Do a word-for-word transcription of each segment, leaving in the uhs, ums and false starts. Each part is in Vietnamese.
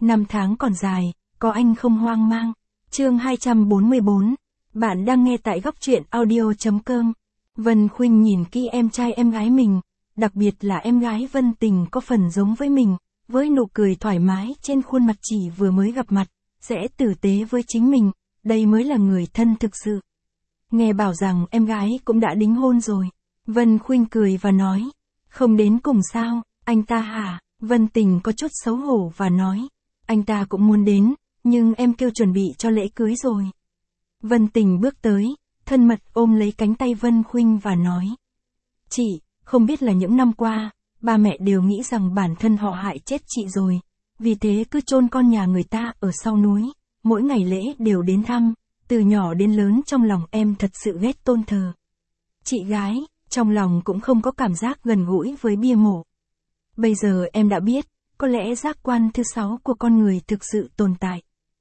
Năm tháng còn dài, có anh không hoang mang. Chương hai trăm bốn mươi bốn. Bạn đang nghe tại góc truyện audio chấm com. Vân Khuynh nhìn kỹ em trai em gái mình, đặc biệt là em gái Vân Tình có phần giống với mình, với nụ cười thoải mái trên khuôn mặt chỉ vừa mới gặp mặt, sẽ tử tế với chính mình, đây mới là người thân thực sự. Nghe bảo rằng em gái cũng đã đính hôn rồi. Vân Khuynh cười và nói, không đến cùng sao, anh ta hả? Vân Tình có chút xấu hổ và nói, anh ta cũng muốn đến, nhưng em kêu chuẩn bị cho lễ cưới rồi. Vân Tình bước tới, thân mật ôm lấy cánh tay Vân Khuynh và nói, chị, không biết là những năm qua, ba mẹ đều nghĩ rằng bản thân họ hại chết chị rồi, vì thế cứ chôn con nhà người ta ở sau núi, mỗi ngày lễ đều đến thăm, từ nhỏ đến lớn trong lòng em thật sự ghét tôn thờ. Chị gái, trong lòng cũng không có cảm giác gần gũi với bia mộ. Bây giờ em đã biết, có lẽ giác quan thứ sáu của con người thực sự tồn tại.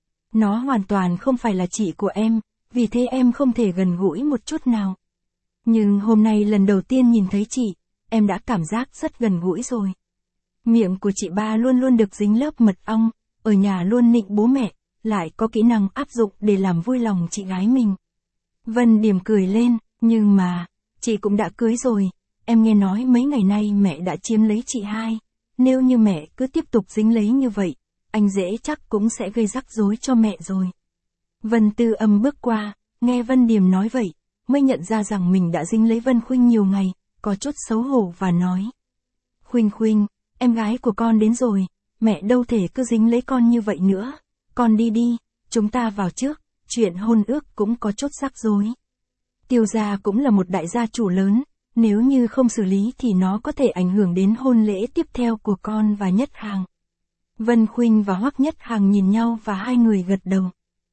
Nó hoàn toàn không phải là chị của em, vì thế em không thể gần gũi một chút nào. Nhưng hôm nay lần đầu tiên nhìn thấy chị, em đã cảm giác rất gần gũi rồi. Miệng của chị ba luôn luôn được dính lớp mật ong, ở nhà luôn nịnh bố mẹ, lại có kỹ năng áp dụng để làm vui lòng chị gái mình. Vân Điềm cười lên, nhưng mà, chị cũng đã cưới rồi, em nghe nói mấy ngày nay mẹ đã chiếm lấy chị hai. Nếu như mẹ cứ tiếp tục dính lấy như vậy, anh dễ chắc cũng sẽ gây rắc rối cho mẹ rồi. Vân Tư Âm bước qua, nghe Vân Điềm nói vậy, mới nhận ra rằng mình đã dính lấy Vân Khuynh nhiều ngày, có chút xấu hổ và nói. Khuynh Khuynh, em gái của con đến rồi, mẹ đâu thể cứ dính lấy con như vậy nữa, con đi đi, chúng ta vào trước, chuyện hôn ước cũng có chút rắc rối. Tiêu gia cũng là một đại gia chủ lớn, nếu như không xử lý thì nó có thể ảnh hưởng đến hôn lễ tiếp theo của con và Nhất Hàng. Vân Khuynh và Hoắc Nhất Hàng nhìn nhau và hai người gật đầu.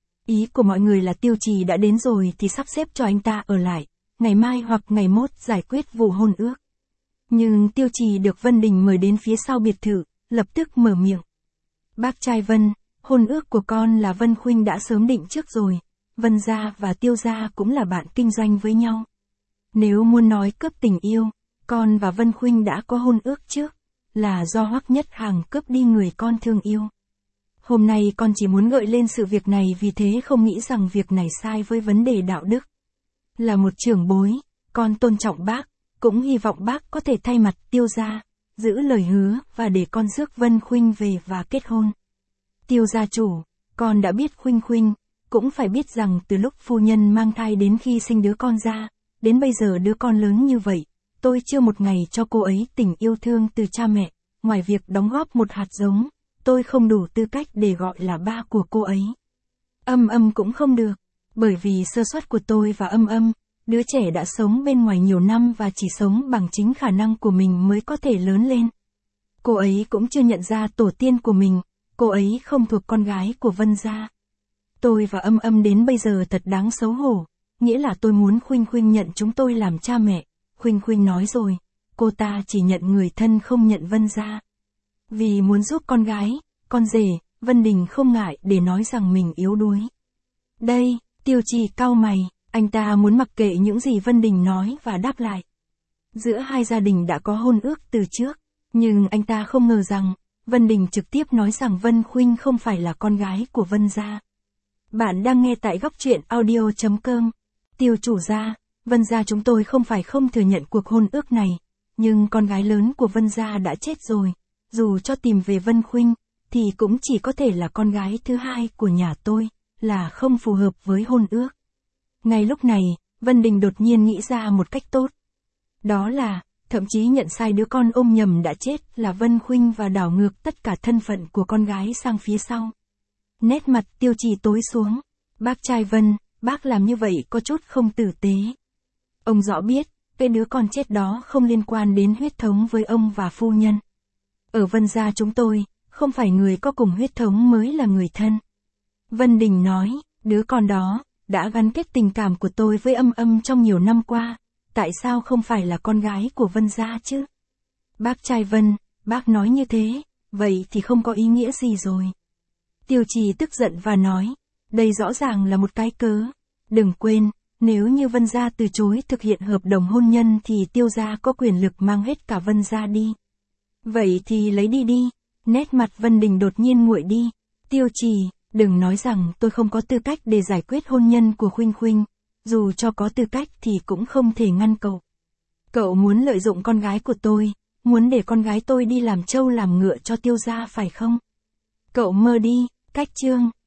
Ý của mọi người là Tiêu Trì đã đến rồi thì sắp xếp cho anh ta ở lại, ngày mai hoặc ngày mốt giải quyết vụ hôn ước. Nhưng Tiêu Trì được Vân Đình mời đến phía sau biệt thự, lập tức mở miệng. Bác trai Vân, hôn ước của con là Vân Khuynh đã sớm định trước rồi, Vân gia và Tiêu gia cũng là bạn kinh doanh với nhau. Nếu muốn nói cướp tình yêu, con và Vân Khuynh đã có hôn ước trước, là do Hoắc Nhất Hàng cướp đi người con thương yêu. Hôm nay con chỉ muốn gợi lên sự việc này vì thế không nghĩ rằng việc này sai với vấn đề đạo đức. Là một trưởng bối, con tôn trọng bác, cũng hy vọng bác có thể thay mặt Tiêu gia, giữ lời hứa và để con rước Vân Khuynh về và kết hôn. Tiêu gia chủ, con đã biết Khuynh Khuynh, cũng phải biết rằng từ lúc phu nhân mang thai đến khi sinh đứa con ra, đến bây giờ đứa con lớn như vậy, tôi chưa một ngày cho cô ấy tình yêu thương từ cha mẹ, ngoài việc đóng góp một hạt giống, tôi không đủ tư cách để gọi là ba của cô ấy. Âm Âm cũng không được, bởi vì sơ suất của tôi và Âm Âm, đứa trẻ đã sống bên ngoài nhiều năm và chỉ sống bằng chính khả năng của mình mới có thể lớn lên. Cô ấy cũng chưa nhận ra tổ tiên của mình, cô ấy không thuộc con gái của Vân gia. Tôi và Âm Âm đến bây giờ thật đáng xấu hổ, nghĩa là tôi muốn Khuynh Khuynh nhận chúng tôi làm cha mẹ. Khuynh Khuynh nói rồi, cô ta chỉ nhận người thân không nhận Vân gia. Vì muốn giúp con gái, con rể, Vân Đình không ngại để nói rằng mình yếu đuối. Đây, Tiêu Trì cau mày, anh ta muốn mặc kệ những gì Vân Đình nói và đáp lại. Giữa hai gia đình đã có hôn ước từ trước, nhưng anh ta không ngờ rằng, Vân Đình trực tiếp nói rằng Vân Khuynh không phải là con gái của Vân gia. Bạn đang nghe tại góc truyện audio chấm com. Tiêu chủ gia, Vân gia chúng tôi không phải không thừa nhận cuộc hôn ước này, nhưng con gái lớn của Vân gia đã chết rồi, dù cho tìm về Vân Khuynh, thì cũng chỉ có thể là con gái thứ hai của nhà tôi, là không phù hợp với hôn ước. Ngay lúc này, Vân Đình đột nhiên nghĩ ra một cách tốt. Đó là, thậm chí nhận sai đứa con ôm nhầm đã chết là Vân Khuynh và đảo ngược tất cả thân phận của con gái sang phía sau. Nét mặt Tiêu Trì tối xuống. Bác trai Vân, bác làm như vậy có chút không tử tế. Ông rõ biết, cái đứa con chết đó không liên quan đến huyết thống với ông và phu nhân. Ở Vân gia chúng tôi, không phải người có cùng huyết thống mới là người thân. Vân Đình nói, đứa con đó, đã gắn kết tình cảm của tôi với Âm Âm trong nhiều năm qua, tại sao không phải là con gái của Vân gia chứ? Bác trai Vân, bác nói như thế, vậy thì không có ý nghĩa gì rồi. Tiêu Trì tức giận và nói, đây rõ ràng là một cái cớ. Đừng quên, nếu như Vân gia từ chối thực hiện hợp đồng hôn nhân thì Tiêu gia có quyền lực mang hết cả Vân gia đi. Vậy thì lấy đi đi. Nét mặt Vân Đình đột nhiên nguội đi, Tiêu Trì, đừng nói rằng tôi không có tư cách để giải quyết hôn nhân của Khuynh Khuynh, dù cho có tư cách thì cũng không thể ngăn cậu. Cậu muốn lợi dụng con gái của tôi, muốn để con gái tôi đi làm trâu làm ngựa cho Tiêu gia phải không? Cậu mơ đi, Cách Chương.